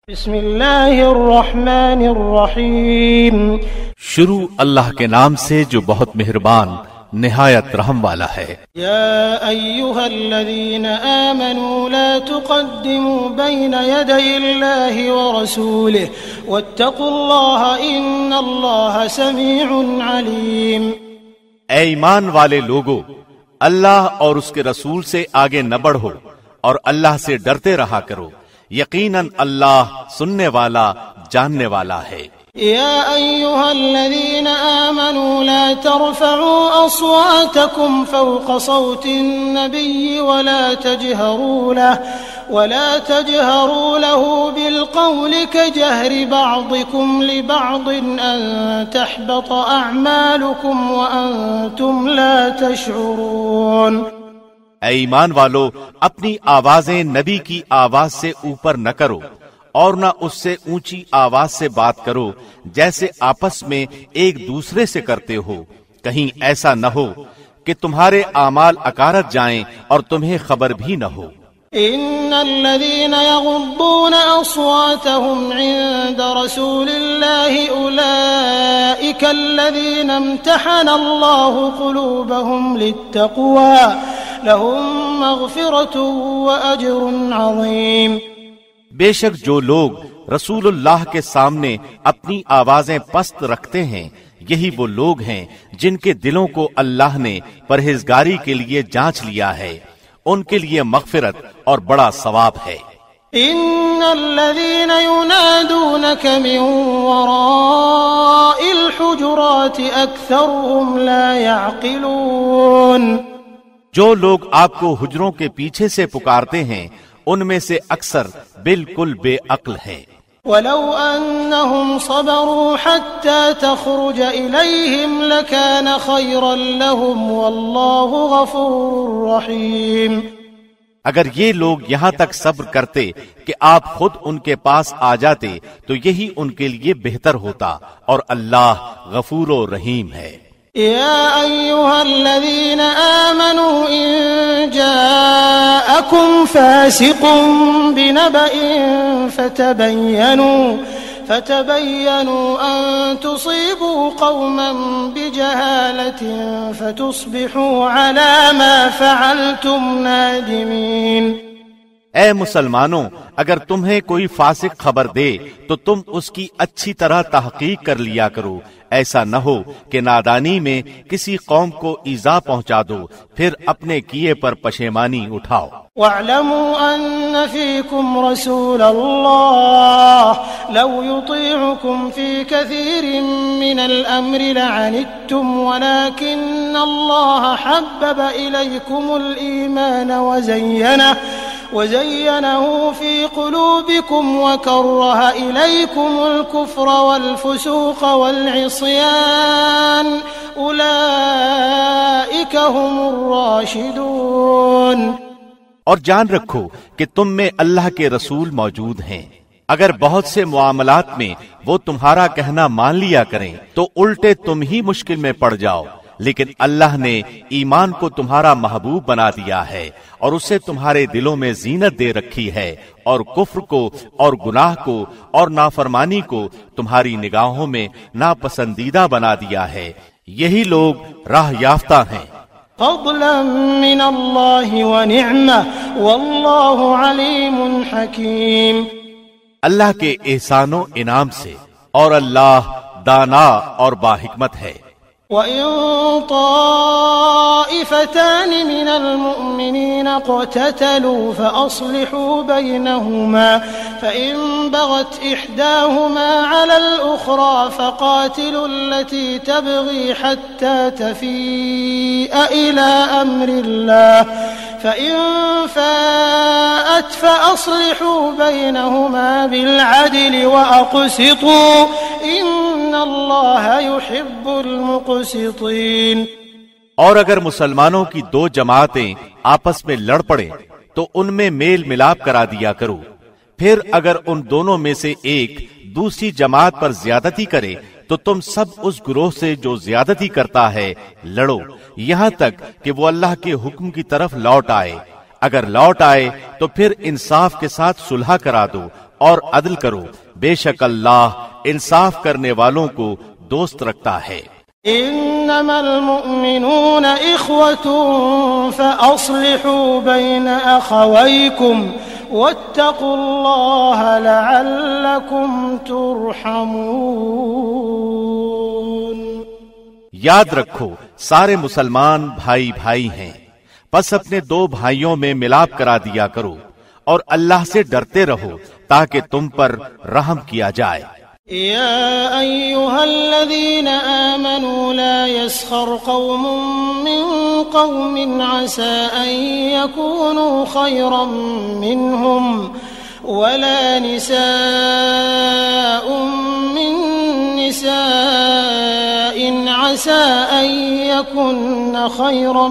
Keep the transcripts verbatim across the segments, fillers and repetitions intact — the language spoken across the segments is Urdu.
بسم اللہ الرحمن الرحیم، شروع اللہ کے نام سے جو بہت مہربان نہایت رحم والا ہے۔ یا ایھا الذین آمنوا لا تقدموا بین یدی اللہ ورسولہ واتقوا اللہ ان اللہ سمیع علیم۔ اے ایمان والے لوگو، اللہ اور اس کے رسول سے آگے نہ بڑھو اور اللہ سے ڈرتے رہا کرو، یقیناً اللہ سننے والا جاننے والا ہے۔ یا ایھا الذین آمنوا لا ترفعوا اصواتکم فوق صوت النبی ولا تجهروا له ولا تجهروا له بالقول كجهر بعضكم لبعض ان تحبط اعمالكم وانتم لا تشعرون۔ اے ایمان والو، اپنی آوازیں نبی کی آواز سے اوپر نہ کرو اور نہ اس سے اونچی آواز سے بات کرو جیسے آپس میں ایک دوسرے سے کرتے ہو، کہیں ایسا نہ ہو کہ تمہارے اعمال اکارت جائیں اور تمہیں خبر بھی نہ ہو۔ ان الذين يغضون اصواتهم عند رسول الله اولئك الذين امتحن الله قلوبهم للتقوى لهم مغفرة واجر عظيم۔ بے شک جو لوگ رسول اللہ کے سامنے اپنی آوازیں پست رکھتے ہیں، یہی وہ لوگ ہیں جن کے دلوں کو اللہ نے پرہیزگاری کے لیے جانچ لیا ہے، ان کے لیے مغفرت اور بڑا ثواب ہے۔ ان الذين ينادونك من وراء الحجرات اكثرهم لا يعقلون۔ جو لوگ آپ کو حجروں کے پیچھے سے پکارتے ہیں ان میں سے اکثر بالکل بے عقل ہیں۔ ولو انهم صبروا حتى تخرج اليهم لكان خيرا لهم والله غفور رحيم۔ اگر یہ لوگ یہاں تک صبر کرتے کہ آپ خود ان کے پاس آ جاتے تو یہی ان کے لیے بہتر ہوتا، اور اللہ غفور و رحیم ہے۔ يا أيها الذين آمنوا إن جاءكم فاسق بنبأ فتبينوا فتبينوا أن تصيبوا قوما بجهالة فتصبحوا على ما فعلتم نادمين۔ اے مسلمانوں، اگر تمہیں کوئی فاسق خبر دے تو تم اس کی اچھی طرح تحقیق کر لیا کرو، ایسا نہ ہو کہ نادانی میں کسی قوم کو ایذا پہنچا دو پھر اپنے کیے پر پشیمانی اٹھاؤ۔ وَاعْلَمُوا أَنَّ فِيكُمْ رَسُولَ اللَّهِ لَوْ يُطِيعُكُمْ فِي كَثِيرٍ مِّنَ الْأَمْرِ لَعَنِتُّمْ وَلَكِنَّ اللَّهَ حَبَّبَ إِلَيْكُمُ الْإِيمَانَ وَزَيَّنَهُ وزينه في قلوبكم وكره إليكم الكفر والفسوق والعصيان أولئك هم الراشدون۔ اور جان رکھو کہ تم میں اللہ کے رسول موجود ہیں، اگر بہت سے معاملات میں وہ تمہارا کہنا مان لیا کریں تو الٹے تم ہی مشکل میں پڑ جاؤ، لیکن اللہ نے ایمان کو تمہارا محبوب بنا دیا ہے اور اسے تمہارے دلوں میں زینت دے رکھی ہے، اور کفر کو اور گناہ کو اور نافرمانی کو تمہاری نگاہوں میں ناپسندیدہ بنا دیا ہے، یہی لوگ راہ یافتہ ہیں۔ فضلا من اللہ ونعمہ واللہ علیم حکیم۔ اللہ کے احسان و انعام سے، اور اللہ دانا اور باحکمت ہے۔ وَإِن طَائِفَتَانِ مِنَ الْمُؤْمِنِينَ اقْتَتَلُوا فَأَصْلِحُوا بَيْنَهُمَا فَإِن بَغَتْ إِحْدَاهُمَا عَلَى الْأُخْرَى فَقَاتِلُوا الَّتِي تَبْغِي حَتَّى تَفِيءَ إِلَى أَمْرِ اللَّهِ فَإِن فَاءَتْ فَأَصْلِحُوا بَيْنَهُمَا بِالْعَدْلِ وَأَقْسِطُوا إِنَّ اللَّهَ يُحِبُّ الْمُقْسِطِينَ۔ اور اگر مسلمانوں کی دو جماعتیں آپس میں لڑ پڑیں تو ان میں میل ملاپ کرا دیا کرو، پھر اگر ان دونوں میں سے ایک دوسری جماعت پر زیادتی کرے تو تم سب اس گروہ سے جو زیادتی کرتا ہے لڑو، یہاں تک کہ وہ اللہ کے حکم کی طرف لوٹ آئے۔ اگر لوٹ آئے تو پھر انصاف کے ساتھ صلح کرا دو، اور عدل کرو، بے شک اللہ انصاف کرنے والوں کو دوست رکھتا ہے۔ انما المؤمنون اخوة فاصلحوا بين اخويكم واتقوا الله لعلكم ترحمون۔ یاد رکھو سارے مسلمان بھائی بھائی ہیں، پس اپنے دو بھائیوں میں ملاپ کرا دیا کرو اور اللہ سے ڈرتے رہو تاکہ تم پر رحم کیا جائے۔ يا أيها الذين آمنوا لا يسخر قوم من قوم عسى أن يكونوا خيرا منهم ولا نساء من نساء عسى أن يكن خيرا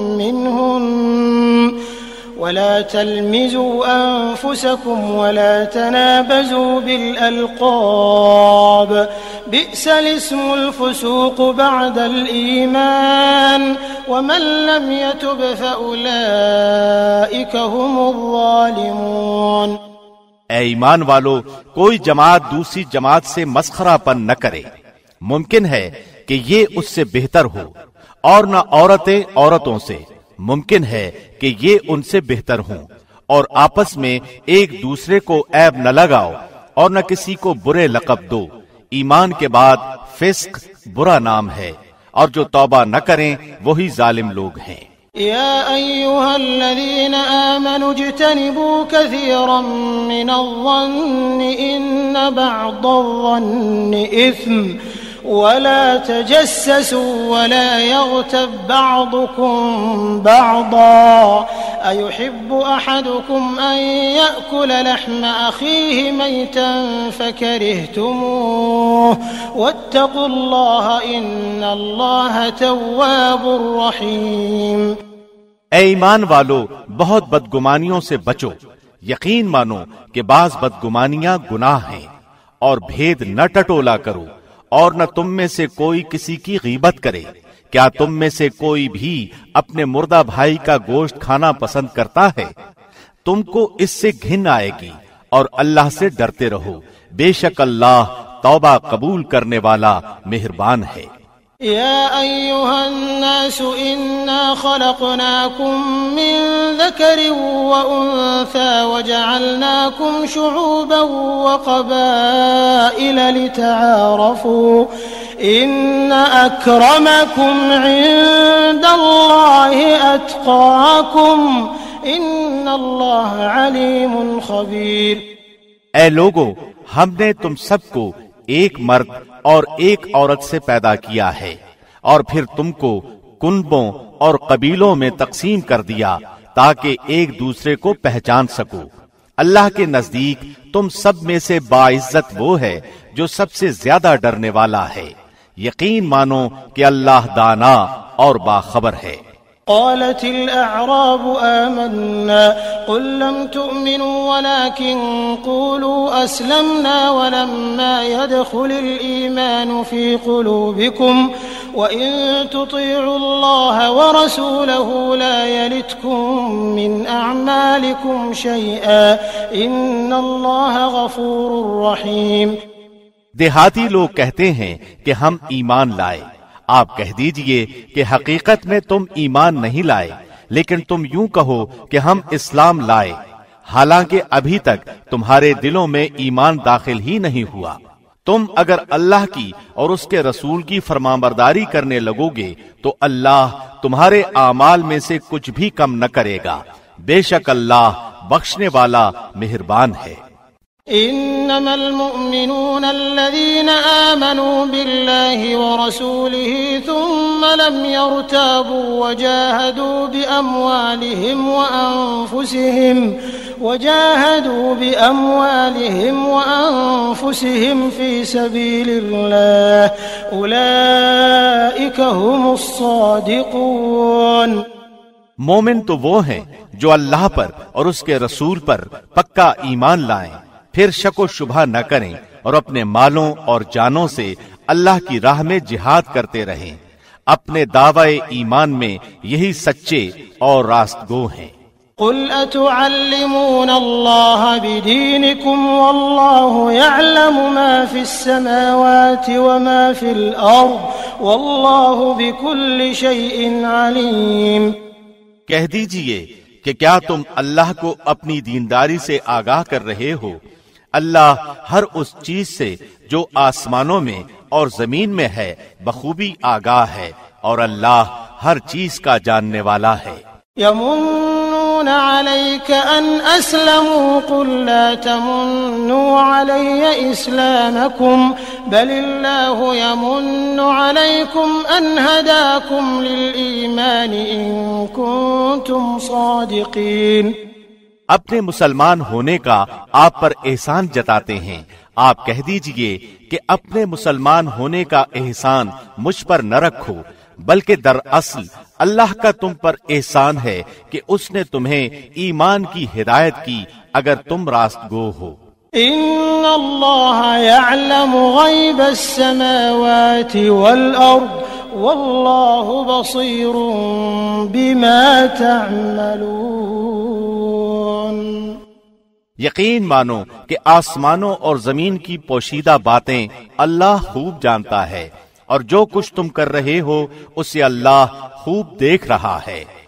منهن ولا تلمزوا أنفسكم ولا تنابزوا بالألقاب بئس الاسم الفسوق بعد الإيمان ومن لم يتب فأولئك هم الظالمون۔ اے ایمان والو، کوئی جماعت دوسری جماعت سے مسخرہ پن نہ کرے، ممکن ہے کہ یہ اس سے بہتر ہو، اور نہ عورتیں عورتوں سے، ممکن ہے کہ یہ ان سے بہتر ہوں، اور آپس میں ایک دوسرے کو عیب نہ لگاؤ اور نہ کسی کو برے لقب دو۔ ایمان کے بعد فسق برا نام ہے، اور جو توبہ نہ کریں وہی ظالم لوگ ہیں۔ يا أيها الذين آمنوا اجتنبوا كثيرا من الظن إن بعض الظن إثم ولا تجسسوا ولا يغتب بعضكم بعضا أيحب أحدكم أن يأكل لحم أخيه ميتا فكرهتموه واتقوا الله إن الله تواب رحيم۔ اے ایمان والو، بہت بدگمانیوں سے بچو، یقین مانو کہ بعض بدگمانیاں گناہ ہیں، اور بھید نہ ٹٹولا کرو، اور نہ تم میں سے کوئی کسی کی غیبت کرے۔ کیا تم میں سے کوئی بھی اپنے مردہ بھائی کا گوشت کھانا پسند کرتا ہے؟ تم کو اس سے گھن آئے گی، اور اللہ سے ڈرتے رہو، بے شک اللہ توبہ قبول کرنے والا مہربان ہے۔ يا أيها الناس إنا خلقناكم من ذكر وأنثى وجعلناكم شعوبا وقبائل لتعارفوا إن أكرمكم عند الله أتقاكم إن الله عليم خبير۔ اے لوگو، ہم نے تم سب کو ایک مرد اور ایک عورت سے پیدا کیا ہے، اور پھر تم کو کنبوں اور قبیلوں میں تقسیم کر دیا تاکہ ایک دوسرے کو پہچان سکو۔ اللہ کے نزدیک تم سب میں سے باعزت وہ ہے جو سب سے زیادہ ڈرنے والا ہے۔ یقین مانو کہ اللہ دانا اور باخبر ہے۔ قالت الأعراب آمنا قل لم تؤمنوا ولكن قولوا أسلمنا ولما يدخل الإيمان في قلوبكم وإن تطيعوا الله ورسوله لا يلتكم من أعمالكم شيئا إن الله غفور رحيم۔ دیہاتی لوگ کہتے ہیں کہ ہم ایمان لائے، آپ کہہ دیجئے کہ حقیقت میں تم ایمان نہیں لائے، لیکن تم یوں کہو کہ ہم اسلام لائے، حالانکہ ابھی تک تمہارے دلوں میں ایمان داخل ہی نہیں ہوا۔ تم اگر اللہ کی اور اس کے رسول کی فرمانبرداری کرنے لگو گے تو اللہ تمہارے اعمال میں سے کچھ بھی کم نہ کرے گا، بے شک اللہ بخشنے والا مہربان ہے۔ انما المؤمنون الذين آمنوا بالله ورسوله ثم لم يرتابوا وجاهدوا بأموالهم وأنفسهم وجاهدوا بأموالهم وأنفسهم في سبيل الله أولئك هم الصادقون۔ مومن تو وہ ہیں جو اللہ پر اور اس کے رسول پر پکا ایمان لائیں، پھر شک و شبہ نہ کریں اور اپنے مالوں اور جانوں سے اللہ کی راہ میں جہاد کرتے رہیں۔ اپنے دعوی ایمان میں یہی سچے اور راست گو ہیں۔ قل أتعلمون الله بدينكم والله يعلم ما في السماوات وما في الأرض والله بكل شيء عليم۔ کہہ دیجئے کہ کیا تم اللہ کو اپنی دینداری سے آگاہ کر رہے ہو؟ اللہ ہر اس چیز سے جو آسمانوں میں اور زمین میں ہے بخوبی آگاہ ہے، اور اللہ ہر چیز کا جاننے والا ہے۔ يمنون عليك أن أسلموا قل لا تمنوا علي إسلامكم بل الله يمن عليكم أن هداكم للإيمان إن كنتم صادقين۔ اپنے مسلمان ہونے کا آپ پر احسان جتاتے ہیں، آپ کہہ دیجئے کہ اپنے مسلمان ہونے کا احسان مجھ پر نہ رکھو، بلکہ دراصل اللہ کا تم پر احسان ہے کہ اس نے تمہیں ایمان کی ہدایت کی اگر تم راست گو ہو۔ ان اللہ یعلم غیب السماوات والارض واللہ بصیر بما تعملون۔ یقین مانو کہ آسمانوں اور زمین کی پوشیدہ باتیں اللہ خوب جانتا ہے، اور جو کچھ تم کر رہے ہو اسے اللہ خوب دیکھ رہا ہے۔